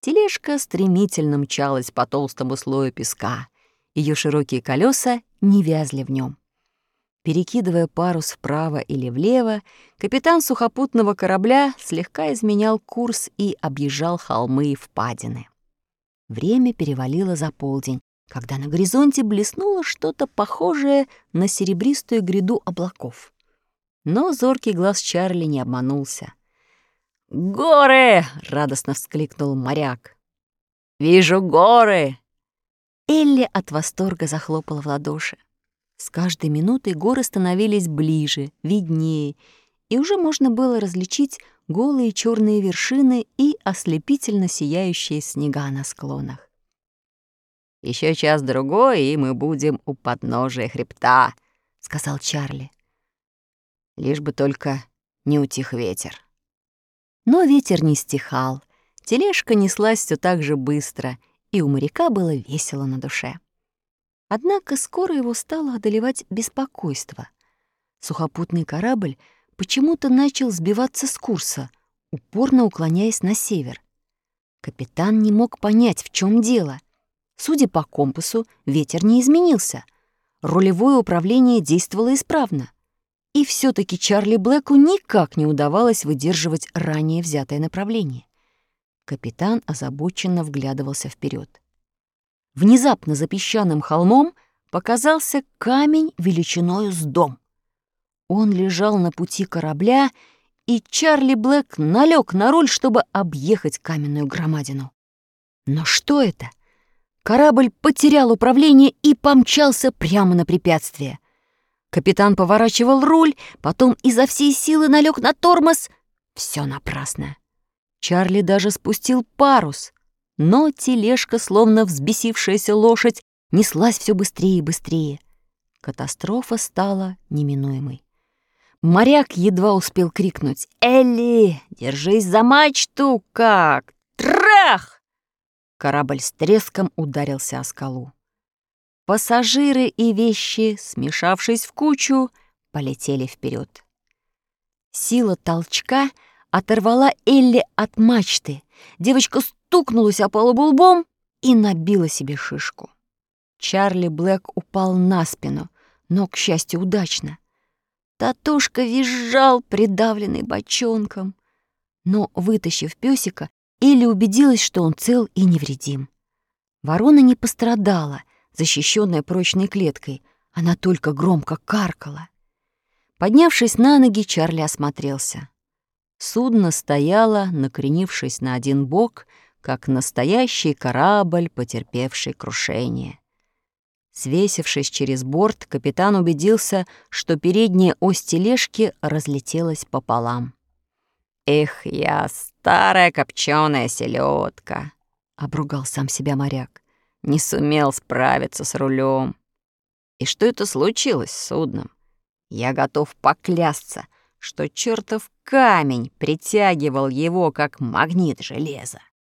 Тележка стремительно мчалась по толстому слою песка. Ее широкие колеса не вязли в нем. Перекидывая парус вправо или влево, капитан сухопутного корабля слегка изменял курс и объезжал холмы и впадины. Время перевалило за полдень, когда на горизонте блеснуло что-то похожее на серебристую гряду облаков. Но зоркий глаз Чарли не обманулся. «Горы!» — радостно вскликнул моряк. «Вижу горы!» Элли от восторга захлопала в ладоши. С каждой минутой горы становились ближе, виднее, и уже можно было различить голые черные вершины и ослепительно сияющие снега на склонах. «Еще час-другой, и мы будем у подножия хребта», — сказал Чарли. «Лишь бы только не утих ветер». Но ветер не стихал, тележка неслась все так же быстро, и у моряка было весело на душе. Однако скоро его стало одолевать беспокойство. Сухопутный корабль почему-то начал сбиваться с курса, упорно уклоняясь на север. Капитан не мог понять, в чем дело. Судя по компасу, ветер не изменился. Рулевое управление действовало исправно. И все-таки Чарли Блэку никак не удавалось выдерживать ранее взятое направление. Капитан озабоченно вглядывался вперед. Внезапно за песчаным холмом показался камень величиною с дом. Он лежал на пути корабля, и Чарли Блэк налег на руль, чтобы объехать каменную громадину. Но что это? Корабль потерял управление и помчался прямо на препятствие. Капитан поворачивал руль, потом изо всей силы налег на тормоз. Все напрасно. Чарли даже спустил парус, но тележка, словно взбесившаяся лошадь, неслась все быстрее и быстрее. Катастрофа стала неминуемой. Моряк едва успел крикнуть: «Элли, держись за мачту, как!» Трах! Корабль с треском ударился о скалу. Пассажиры и вещи, смешавшись в кучу, полетели вперед. Сила толчка оторвала Элли от мачты. Девочка стукнулась о палубу лбом и набила себе шишку. Чарли Блэк упал на спину, но, к счастью, удачно. Татушка визжал, придавленный бочонком. Но, вытащив пёсика, Элли убедилась, что он цел и невредим. Ворона не пострадала, защищенная прочной клеткой. Она только громко каркала. Поднявшись на ноги, Чарли осмотрелся. Судно стояло, накренившись на один бок, как настоящий корабль, потерпевший крушение. Свесившись через борт, капитан убедился, что передняя ось тележки разлетелась пополам. «Эх, я старая копченая селедка!» — обругал сам себя моряк. «Не сумел справиться с рулем. И что это случилось с судном? Я готов поклясться, что чертов камень притягивал его, как магнит железа».